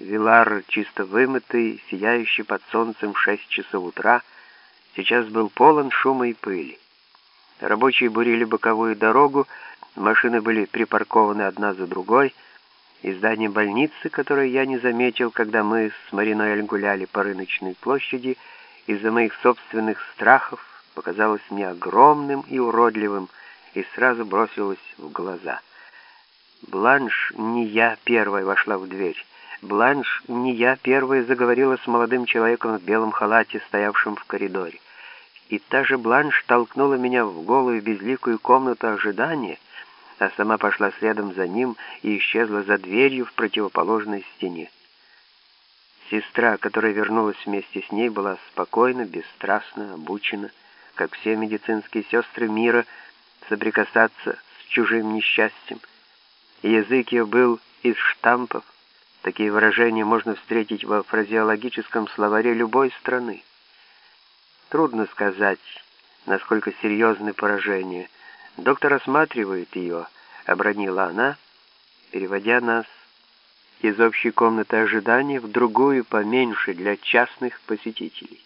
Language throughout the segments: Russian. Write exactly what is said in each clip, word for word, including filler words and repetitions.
Вилар, чисто вымытый, сияющий под солнцем в шесть часов утра, сейчас был полон шума и пыли. Рабочие бурили боковую дорогу, машины были припаркованы одна за другой, и здание больницы, которое я не заметил, когда мы с Маринуэль гуляли по рыночной площади, из-за моих собственных страхов, показалось мне огромным и уродливым, и сразу бросилось в глаза. Бланш, не я первой вошла в дверь. Бланш, не я первая заговорила с молодым человеком в белом халате, стоявшим в коридоре. И та же Бланш толкнула меня в голую безликую комнату ожидания, а сама пошла следом за ним и исчезла за дверью в противоположной стене. Сестра, которая вернулась вместе с ней, была спокойна, бесстрастна, обучена, как все медицинские сестры мира, соприкасаться с чужим несчастьем. Язык ее был из штампов. Такие выражения можно встретить во фразеологическом словаре любой страны. Трудно сказать, насколько серьезны поражения. Доктор осматривает ее, обронила она, переводя нас из общей комнаты ожидания в другую, поменьше, для частных посетителей.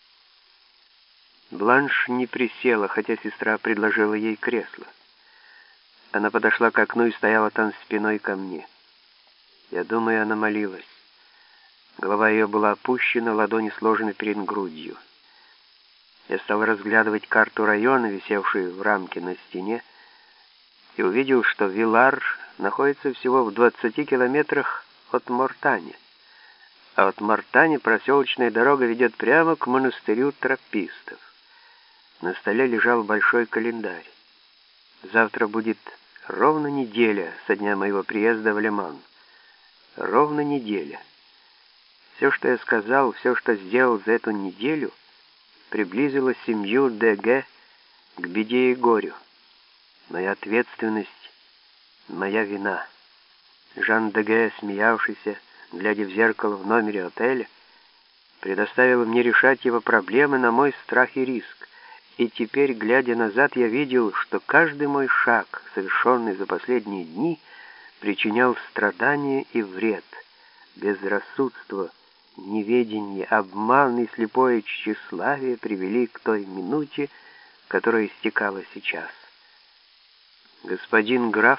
Бланш не присела, хотя сестра предложила ей кресло. Она подошла к окну и стояла там спиной ко мне. Я думаю, она молилась. Голова ее была опущена, ладони сложены перед грудью. Я стал разглядывать карту района, висевшую в рамке на стене, и увидел, что Вилар находится всего в двадцати километрах от Мортани. А от Мортани проселочная дорога ведет прямо к монастырю тропистов. На столе лежал большой календарь. Завтра будет ровно неделя со дня моего приезда в Леман. Ровно неделя. Все, что я сказал, все, что сделал за эту неделю, приблизило семью Деге к беде и горю. Моя ответственность, моя вина. Жан Деге, смеявшийся, глядя в зеркало в номере отеля, предоставил мне решать его проблемы на мой страх и риск. И теперь, глядя назад, я видел, что каждый мой шаг, совершенный за последние дни, причинял страдания и вред. Безрассудство, неведение, обман и слепое тщеславие привели к той минуте, которая истекала сейчас. Господин граф,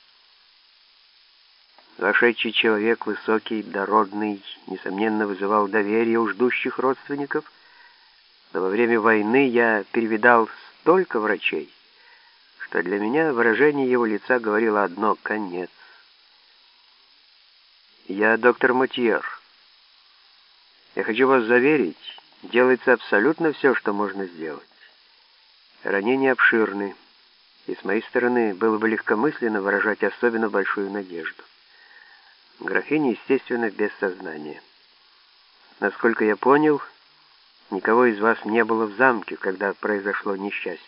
вошедший человек, высокий, дородный, несомненно вызывал доверие у ждущих родственников, но во время войны я перевидал столько врачей, что для меня выражение его лица говорило одно — конец. Я доктор Мотьер. Я хочу вас заверить, делается абсолютно все, что можно сделать. Ранения обширны, и с моей стороны было бы легкомысленно выражать особенно большую надежду. Графиня, естественно, без сознания. Насколько я понял, никого из вас не было в замке, когда произошло несчастье.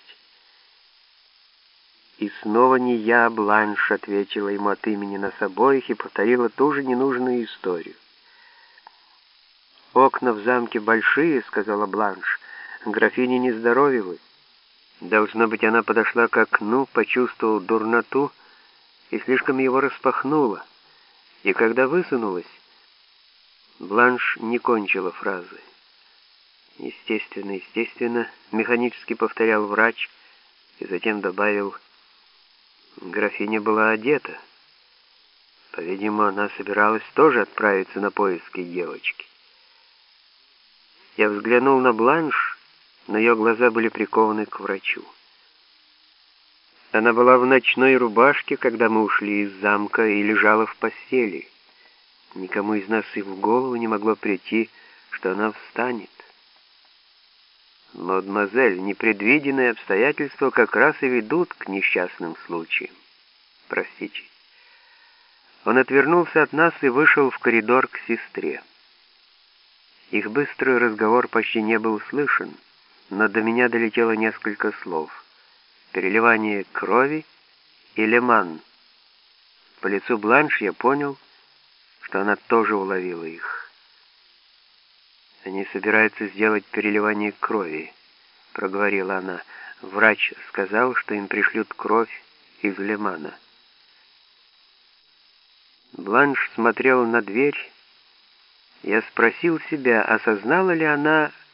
И снова не я, Бланш, ответила ему от имени нас обоих и повторила ту же ненужную историю. «Окна в замке большие», — сказала Бланш. «Графиня не здоровилась. Должно быть, она подошла к окну, почувствовала дурноту и слишком его распахнула. И когда высунулась...» Бланш не кончила фразы. «Естественно, естественно», — механически повторял врач и затем добавил: «Графиня была одета. По-видимому, она собиралась тоже отправиться на поиски девочки». Я взглянул на Бланш, но ее глаза были прикованы к врачу. Она была в ночной рубашке, когда мы ушли из замка, и лежала в постели. Никому из нас и в голову не могло прийти, что она встанет. Мадемуазель, непредвиденные обстоятельства как раз и ведут к несчастным случаям. Простите. Он отвернулся от нас и вышел в коридор к сестре. Их быстрый разговор почти не был слышен, но до меня долетело несколько слов. Переливание крови и Леман. По лицу Бланш я понял, что она тоже уловила их. «Они собираются сделать переливание крови», — проговорила она. «Врач сказал, что им пришлют кровь из Лемана». Бланш смотрела на дверь, Я спросил себя, осознала ли она,